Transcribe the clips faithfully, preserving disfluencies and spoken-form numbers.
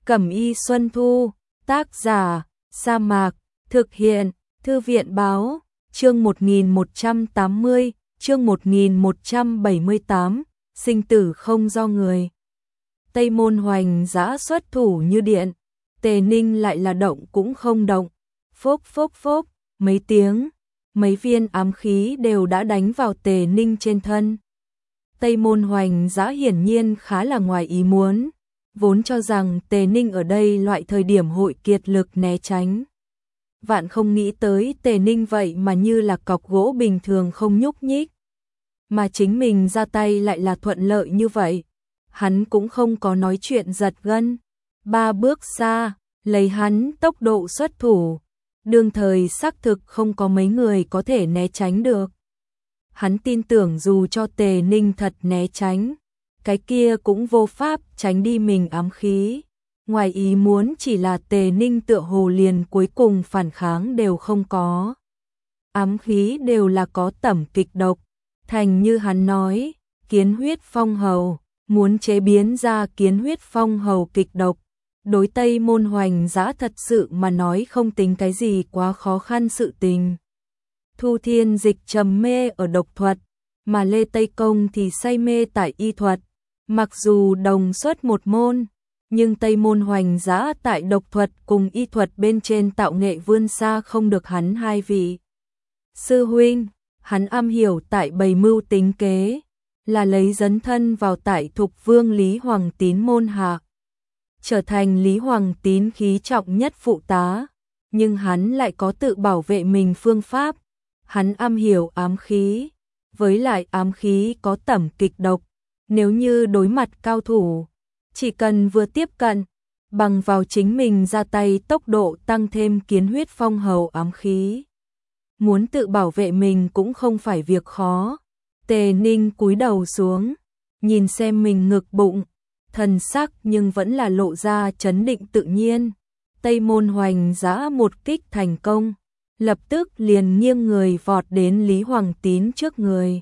Cẩm y Xuân Thu, tác giả, Sa Mạc, thực hiện, Thư viện báo, chương một nghìn một trăm tám mươi, chương một nghìn một trăm bảy mươi tám, sinh tử không do người. Tây Môn Hoành Dã xuất thủ như điện, Tề Ninh lại là động cũng không động, phốc phốc phốc, mấy tiếng, mấy viên ám khí đều đã đánh vào Tề Ninh trên thân. Tây Môn Hoành Dã hiển nhiên khá là ngoài ý muốn, vốn cho rằng Tề Ninh ở đây loại thời điểm hội kiệt lực né tránh. Vạn không nghĩ tới Tề Ninh vậy mà như là cọc gỗ bình thường không nhúc nhích. Mà chính mình ra tay lại là thuận lợi như vậy. Hắn cũng không có nói chuyện giật gân. Ba bước xa, lấy hắn tốc độ xuất thủ. Đương thời xác thực không có mấy người có thể né tránh được. Hắn tin tưởng dù cho Tề Ninh thật né tránh, cái kia cũng vô pháp tránh đi mình ám khí. Ngoài ý muốn chỉ là Tề Ninh tựa hồ liền cuối cùng phản kháng đều không có. Ám khí đều là có tẩm kịch độc, thành như hắn nói, kiến huyết phong hầu, muốn chế biến ra kiến huyết phong hầu kịch độc. Đối Tây Môn Hoành Dã thật sự mà nói không tính cái gì quá khó khăn sự tình. Thu Thiên Dịch trầm mê ở độc thuật, mà Lê Tây Công thì say mê tại y thuật. Mặc dù đồng xuất một môn, nhưng Tây Môn Hoành Dã tại độc thuật cùng y thuật bên trên tạo nghệ vươn xa không được hắn hai vị sư huynh. Hắn am hiểu tại bày mưu tính kế, là lấy dấn thân vào tại Thục Vương Lý Hoàng Tín môn hạ, trở thành Lý Hoàng Tín khí trọng nhất phụ tá, nhưng hắn lại có tự bảo vệ mình phương pháp. Hắn am hiểu ám khí, với lại ám khí có tẩm kịch độc, nếu như đối mặt cao thủ, chỉ cần vừa tiếp cận, bằng vào chính mình ra tay tốc độ tăng thêm kiến huyết phong hầu ám khí. Muốn tự bảo vệ mình cũng không phải việc khó. Tề Ninh cúi đầu xuống, nhìn xem mình ngực bụng, thần sắc nhưng vẫn là lộ ra trấn định tự nhiên. Tây Môn Hoành Dã một kích thành công, lập tức liền nghiêng người vọt đến Lý Hoàng Tín trước người.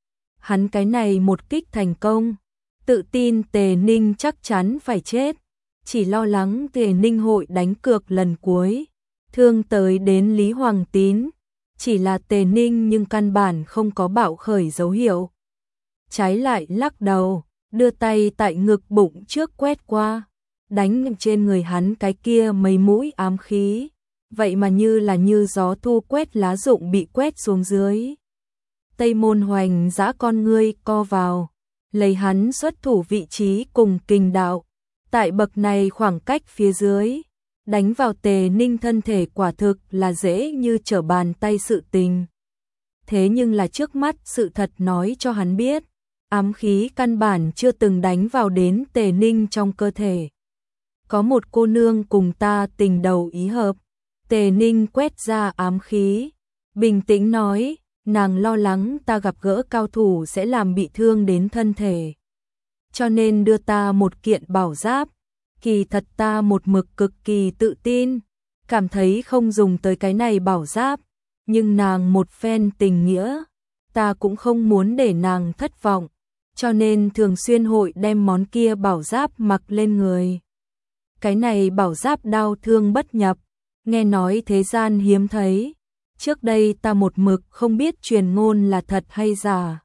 Hắn cái này một kích thành công, tự tin Tề Ninh chắc chắn phải chết, chỉ lo lắng Tề Ninh hội đánh cược lần cuối, thương tới đến Lý Hoàng Tín. Chỉ là Tề Ninh nhưng căn bản không có bạo khởi dấu hiệu. Trái lại lắc đầu, đưa tay tại ngực bụng trước quét qua, đánh trên người hắn cái kia mấy mũi ám khí, vậy mà như là như gió thu quét lá rụng bị quét xuống dưới. Tây Môn Hoành Dã con ngươi co vào, lấy hắn xuất thủ vị trí cùng kình đạo, tại bậc này khoảng cách phía dưới, đánh vào Tề Ninh thân thể quả thực là dễ như trở bàn tay sự tình. Thế nhưng là trước mắt sự thật nói cho hắn biết, ám khí căn bản chưa từng đánh vào đến Tề Ninh trong cơ thể. Có một cô nương cùng ta tình đầu ý hợp. Tề Ninh quét ra ám khí, bình tĩnh nói, nàng lo lắng ta gặp gỡ cao thủ sẽ làm bị thương đến thân thể, cho nên đưa ta một kiện bảo giáp. Kỳ thật ta một mực cực kỳ tự tin, cảm thấy không dùng tới cái này bảo giáp, nhưng nàng một phen tình nghĩa, ta cũng không muốn để nàng thất vọng, cho nên thường xuyên hội đem món kia bảo giáp mặc lên người. Cái này bảo giáp đao thương bất nhập, nghe nói thế gian hiếm thấy, trước đây ta một mực không biết truyền ngôn là thật hay giả.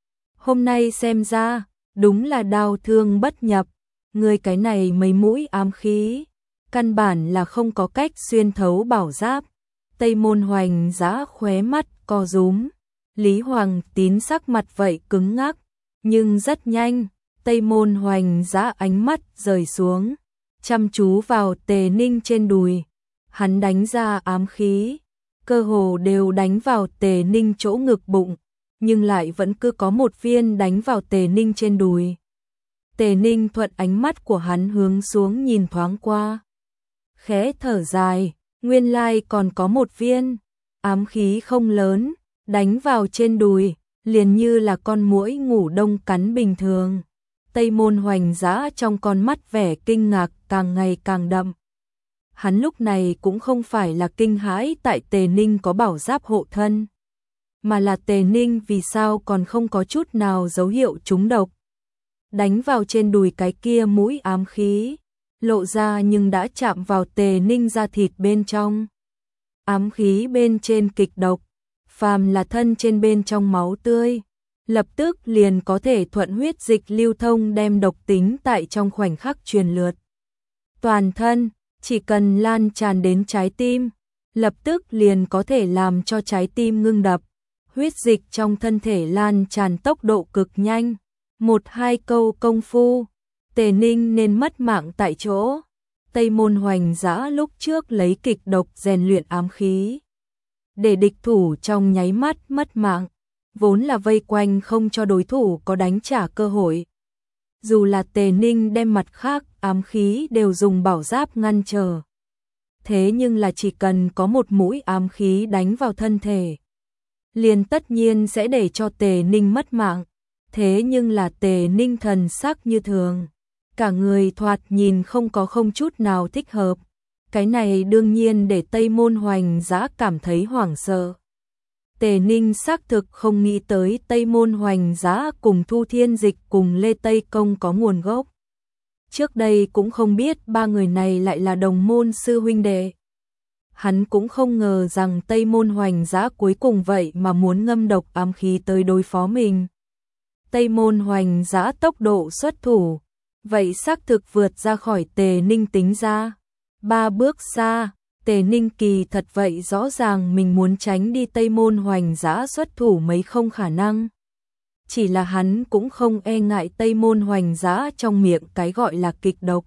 Hôm nay xem ra, đúng là đao thương bất nhập. Người cái này mấy mũi ám khí, căn bản là không có cách xuyên thấu bảo giáp. Tây Môn Hoành Dã khóe mắt co rúm, Lý Hoàng Tín sắc mặt vậy cứng ngắc, nhưng rất nhanh, Tây Môn Hoành Dã ánh mắt rời xuống, chăm chú vào Tề Ninh trên đùi. Hắn đánh ra ám khí, cơ hồ đều đánh vào Tề Ninh chỗ ngực bụng, nhưng lại vẫn cứ có một viên đánh vào Tề Ninh trên đùi. Tề Ninh thuận ánh mắt của hắn hướng xuống nhìn thoáng qua, khẽ thở dài, nguyên lai còn có một viên, ám khí không lớn, đánh vào trên đùi, liền như là con muỗi ngủ đông cắn bình thường. Tây Môn Hoành Dã trong con mắt vẻ kinh ngạc càng ngày càng đậm. Hắn lúc này cũng không phải là kinh hãi tại Tề Ninh có bảo giáp hộ thân, mà là Tề Ninh vì sao còn không có chút nào dấu hiệu trúng độc. Đánh vào trên đùi cái kia mũi ám khí, lộ ra nhưng đã chạm vào Tề Ninh da thịt bên trong. Ám khí bên trên kịch độc, phàm là thân trên bên trong máu tươi, lập tức liền có thể thuận huyết dịch lưu thông đem độc tính tại trong khoảnh khắc truyền lượt. Toàn thân, chỉ cần lan tràn đến trái tim, lập tức liền có thể làm cho trái tim ngưng đập, huyết dịch trong thân thể lan tràn tốc độ cực nhanh. Một hai câu công phu, Tề Ninh nên mất mạng tại chỗ. Tây Môn Hoành Dã lúc trước lấy kịch độc rèn luyện ám khí, để địch thủ trong nháy mắt mất mạng, vốn là vây quanh không cho đối thủ có đánh trả cơ hội. Dù là Tề Ninh đem mặt khác ám khí đều dùng bảo giáp ngăn trở, thế nhưng là chỉ cần có một mũi ám khí đánh vào thân thể, liền tất nhiên sẽ để cho Tề Ninh mất mạng. Thế nhưng là Tề Ninh thần sắc như thường, cả người thoạt nhìn không có không chút nào thích hợp. Cái này đương nhiên để Tây Môn Hoành Dã cảm thấy hoảng sợ. Tề Ninh xác thực không nghĩ tới Tây Môn Hoành Dã cùng Thu Thiên Dịch cùng Lê Tây Công có nguồn gốc. Trước đây cũng không biết ba người này lại là đồng môn sư huynh đệ. Hắn cũng không ngờ rằng Tây Môn Hoành Dã cuối cùng vậy mà muốn ngâm độc ám khí tới đối phó mình. Tây Môn Hoành Dã tốc độ xuất thủ, vậy xác thực vượt ra khỏi Tề Ninh tính ra. Ba bước xa, Tề Ninh kỳ thật vậy rõ ràng mình muốn tránh đi Tây Môn Hoành Dã xuất thủ mấy không khả năng. Chỉ là hắn cũng không e ngại Tây Môn Hoành Dã trong miệng cái gọi là kịch độc.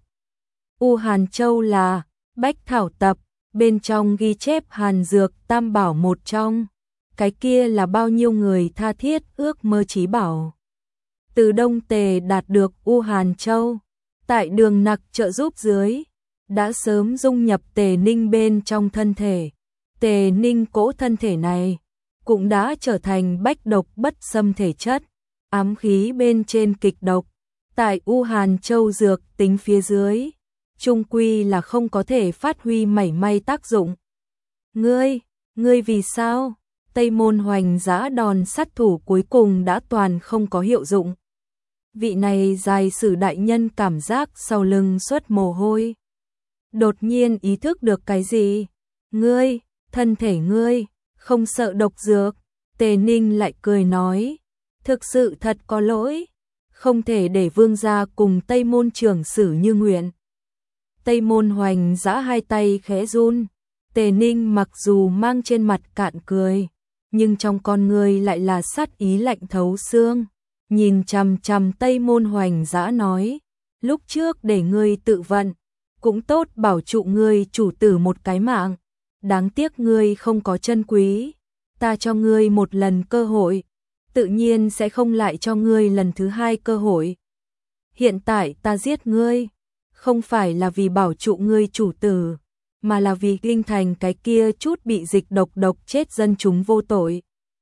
U Hàn Châu là bách thảo tập, bên trong ghi chép hàn dược tam bảo một trong. Cái kia là bao nhiêu người tha thiết ước mơ chí bảo. Từ Đông Tề đạt được U Hàn Châu, tại Đường Nặc trợ giúp dưới, đã sớm dung nhập Tề Ninh bên trong thân thể. Tề Ninh cỗ thân thể này cũng đã trở thành bách độc bất xâm thể chất, ám khí bên trên kịch độc, tại U Hàn Châu dược tính phía dưới, chung quy là không có thể phát huy mảy may tác dụng. Ngươi, ngươi vì sao? Tây Môn Hoành Dã đòn sát thủ cuối cùng đã toàn không có hiệu dụng. Vị này dài sử đại nhân cảm giác sau lưng xuất mồ hôi. Đột nhiên ý thức được cái gì? Ngươi, thân thể ngươi, không sợ độc dược. Tề Ninh lại cười nói, thực sự thật có lỗi, không thể để vương gia cùng Tây Môn trưởng xử như nguyện. Tây Môn Hoành Dã hai tay khẽ run, Tề Ninh mặc dù mang trên mặt cạn cười, nhưng trong con người lại là sát ý lạnh thấu xương. Nhìn chằm chằm Tây Môn Hoành Dã nói, lúc trước để ngươi tự vận, cũng tốt bảo trụ ngươi chủ tử một cái mạng, đáng tiếc ngươi không có chân quý, ta cho ngươi một lần cơ hội, tự nhiên sẽ không lại cho ngươi lần thứ hai cơ hội. Hiện tại ta giết ngươi, không phải là vì bảo trụ ngươi chủ tử, mà là vì kinh thành cái kia chút bị dịch độc độc chết dân chúng vô tội.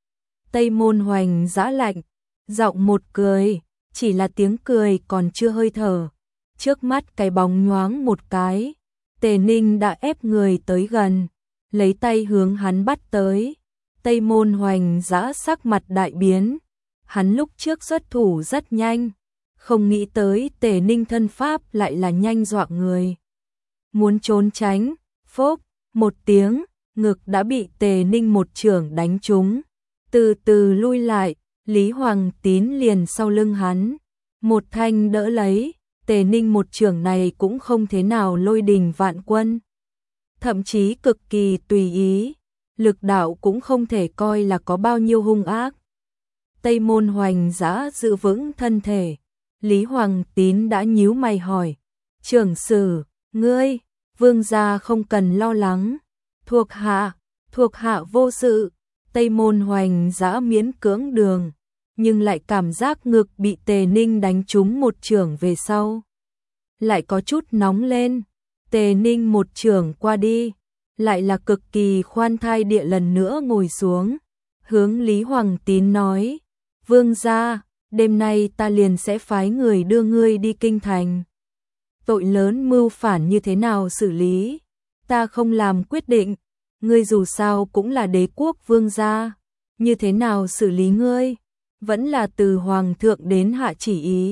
Tây Môn Hoành Dã lạnh, giọng một cười, chỉ là tiếng cười còn chưa hơi thở. Trước mắt cái bóng nhoáng một cái, Tề Ninh đã ép người tới gần, lấy tay hướng hắn bắt tới. Tây Môn Hoành Dã sắc mặt đại biến, hắn lúc trước xuất thủ rất nhanh, không nghĩ tới Tề Ninh thân pháp lại là nhanh dọa người. Muốn trốn tránh, phốc, một tiếng, ngực đã bị Tề Ninh một chưởng đánh trúng, từ từ lui lại. Lý Hoàng Tín liền sau lưng hắn, một thanh đỡ lấy. Tề Ninh một chưởng này cũng không thế nào lôi đình vạn quân, thậm chí cực kỳ tùy ý, lực đạo cũng không thể coi là có bao nhiêu hung ác. Tây Môn Hoành Dã giữ vững thân thể, Lý Hoàng Tín đã nhíu mày hỏi, trưởng sử, ngươi, vương gia không cần lo lắng, thuộc hạ, thuộc hạ vô sự. Tây Môn Hoành Dã miễn cưỡng đường, nhưng lại cảm giác ngực bị Tề Ninh đánh trúng một chưởng về sau, lại có chút nóng lên. Tề Ninh một chưởng qua đi, lại là cực kỳ khoan thai địa lần nữa ngồi xuống, hướng Lý Hoàng Tín nói, vương gia, đêm nay ta liền sẽ phái người đưa ngươi đi kinh thành. Tội lớn mưu phản như thế nào xử lý, ta không làm quyết định, ngươi dù sao cũng là đế quốc vương gia, như thế nào xử lý ngươi, vẫn là từ hoàng thượng đến hạ chỉ ý.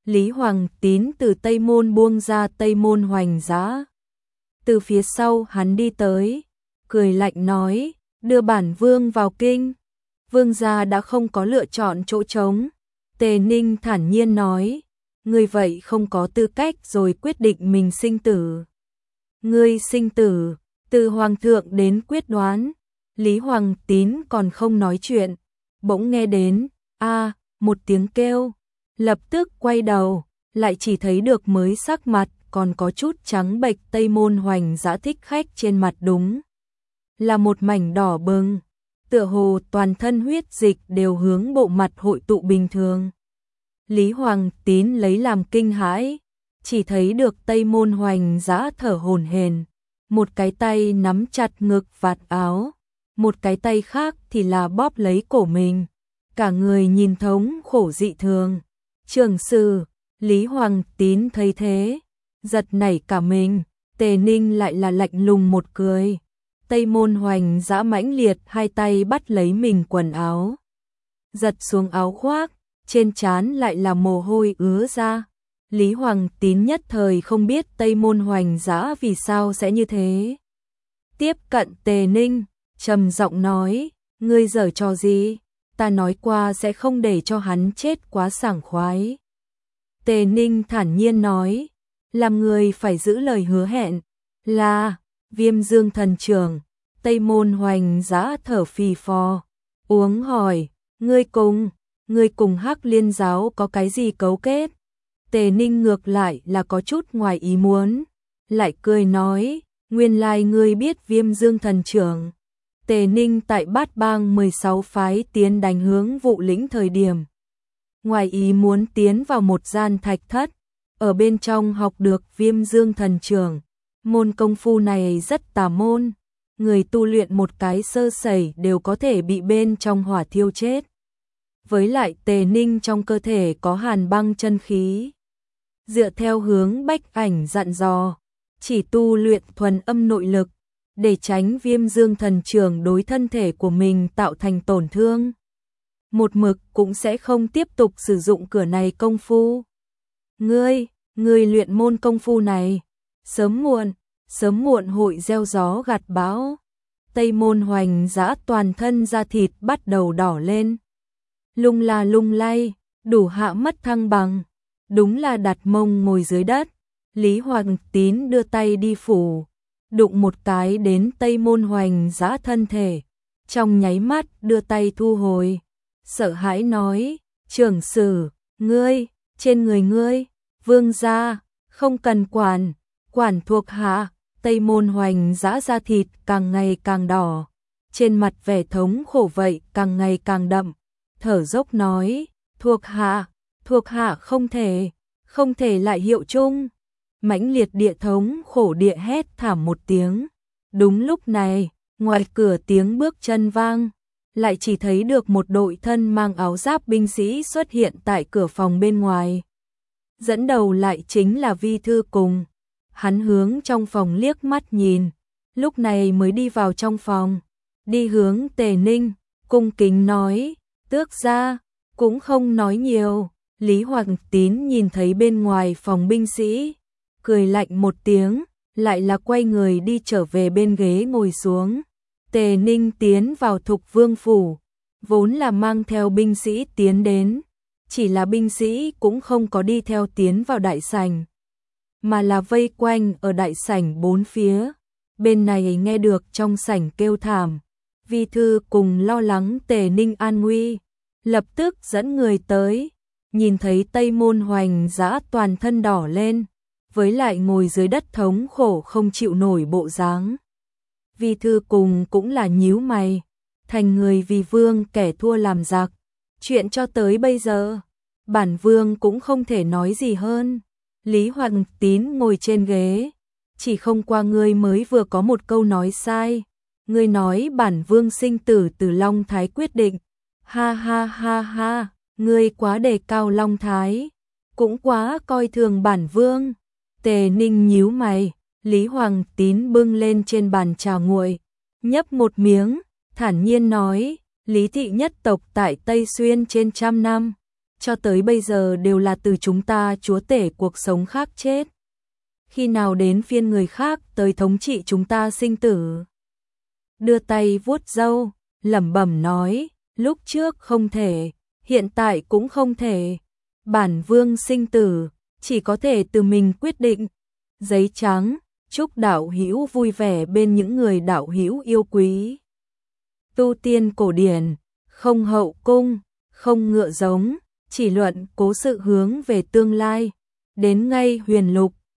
Lý Hoàng Tín từ Tây Môn buông ra Tây Môn Hoành Dã. Từ phía sau hắn đi tới, cười lạnh nói, đưa bản vương vào kinh. Vương gia đã không có lựa chọn chỗ trống. Tề Ninh thản nhiên nói, ngươi vậy không có tư cách rồi quyết định mình sinh tử. Ngươi sinh tử, từ hoàng thượng đến quyết đoán. Lý Hoàng Tín còn không nói chuyện, bỗng nghe đến, a, một tiếng kêu, lập tức quay đầu, lại chỉ thấy được mới sắc mặt, còn có chút trắng bệch Tây Môn Hoành Dã thích khách trên mặt đúng là một mảnh đỏ bừng, tựa hồ toàn thân huyết dịch đều hướng bộ mặt hội tụ bình thường. Lý Hoàng Tín lấy làm kinh hãi, chỉ thấy được Tây Môn Hoành Dã thở hổn hển, một cái tay nắm chặt ngực vạt áo, một cái tay khác thì là bóp lấy cổ mình, cả người nhìn thống khổ dị thường. Trường sử, Lý Hoàng Tín thấy thế, giật nảy cả mình, Tề Ninh lại là lạnh lùng một cười. Tây Môn Hoành Dã mãnh liệt hai tay bắt lấy mình quần áo, giật xuống áo khoác, trên trán lại là mồ hôi ứa ra. Lý Hoàng Tín nhất thời không biết Tây Môn Hoành Dã vì sao sẽ như thế. Tiếp cận Tề Ninh, trầm giọng nói, ngươi giở trò gì? Ta nói qua sẽ không để cho hắn chết quá sảng khoái. Tề Ninh thản nhiên nói, làm người phải giữ lời hứa hẹn, là Viêm Dương thần trưởng. Tây Môn Hoành Dã thở phì phò, uống hỏi, ngươi cùng, ngươi cùng Hắc Liên giáo có cái gì cấu kết? Tề Ninh ngược lại là có chút ngoài ý muốn, lại cười nói, nguyên lai ngươi biết Viêm Dương thần trưởng. Tề Ninh tại Bát Bang mười sáu phái tiến đánh hướng Vụ Lĩnh thời điểm, ngoài ý muốn tiến vào một gian thạch thất, ở bên trong học được Viêm Dương thần trưởng. Môn công phu này rất tà môn, người tu luyện một cái sơ sẩy đều có thể bị bên trong hỏa thiêu chết. Với lại Tề Ninh trong cơ thể có hàn băng chân khí. Dựa theo hướng Bách Ảnh dặn dò, chỉ tu luyện thuần âm nội lực, để tránh Viêm Dương thần trưởng đối thân thể của mình tạo thành tổn thương. Một mực cũng sẽ không tiếp tục sử dụng cửa này công phu. Ngươi, ngươi luyện môn công phu này, sớm muộn, sớm muộn hội gieo gió gặt bão. Tây Môn Hoành Dã toàn thân da thịt bắt đầu đỏ lên, lung la lung lay, đủ hạ mất thăng bằng, đúng là đặt mông ngồi dưới đất. Lý Hoàng Tín đưa tay đi phủ, đụng một cái đến Tây Môn Hoành Dã thân thể, trong nháy mắt đưa tay thu hồi, sợ hãi nói, trưởng sử, ngươi, trên người ngươi, vương gia, không cần quản, quản thuộc hạ. Tây Môn Hoành Dã da thịt càng ngày càng đỏ, trên mặt vẻ thống khổ vậy càng ngày càng đậm, thở dốc nói, thuộc hạ, thuộc hạ không thể, không thể lại hiệu chung. Mãnh liệt địa thống khổ địa hét thảm một tiếng. Đúng lúc này, ngoài cửa tiếng bước chân vang, lại chỉ thấy được một đội thân mang áo giáp binh sĩ xuất hiện tại cửa phòng bên ngoài. Dẫn đầu lại chính là Vi Thư Cùng. Hắn hướng trong phòng liếc mắt nhìn, lúc này mới đi vào trong phòng, đi hướng Tề Ninh, cung kính nói, tước gia, cũng không nói nhiều. Lý Hoàng Tín nhìn thấy bên ngoài phòng binh sĩ, cười lạnh một tiếng, lại là quay người đi trở về bên ghế ngồi xuống. Tề Ninh tiến vào Thục Vương phủ, vốn là mang theo binh sĩ tiến đến, chỉ là binh sĩ cũng không có đi theo tiến vào đại sảnh, mà là vây quanh ở đại sảnh bốn phía. Bên này nghe được trong sảnh kêu thảm, Vi Thư Cùng lo lắng Tề Ninh an nguy, lập tức dẫn người tới, nhìn thấy Tây Môn Hoành Dã toàn thân đỏ lên, với lại ngồi dưới đất thống khổ không chịu nổi bộ dáng. Vi Thư Cùng cũng là nhíu mày, thành người vì vương kẻ thua làm giặc, chuyện cho tới bây giờ, bản vương cũng không thể nói gì hơn. Lý Hoàng Tín ngồi trên ghế, chỉ không qua ngươi mới vừa có một câu nói sai, ngươi nói bản vương sinh tử từ Long Thái quyết định. Ha ha ha ha, ngươi quá đề cao Long Thái, cũng quá coi thường bản vương. Tề Ninh nhíu mày, Lý Hoàng Tín bưng lên trên bàn trà nguội, nhấp một miếng, thản nhiên nói, Lý thị nhất tộc tại Tây Xuyên trên trăm năm, cho tới bây giờ đều là từ chúng ta chúa tể cuộc sống khác chết. Khi nào đến phiên người khác tới thống trị chúng ta sinh tử? Đưa tay vuốt râu, lẩm bẩm nói, lúc trước không thể, hiện tại cũng không thể. Bản vương sinh tử, chỉ có thể từ mình quyết định. Giấy trắng, chúc đạo hữu vui vẻ bên những người đạo hữu yêu quý. Tu tiên cổ điển, không hậu cung, không ngựa giống, chỉ luận cố sự hướng về tương lai. Đến ngay huyền lục,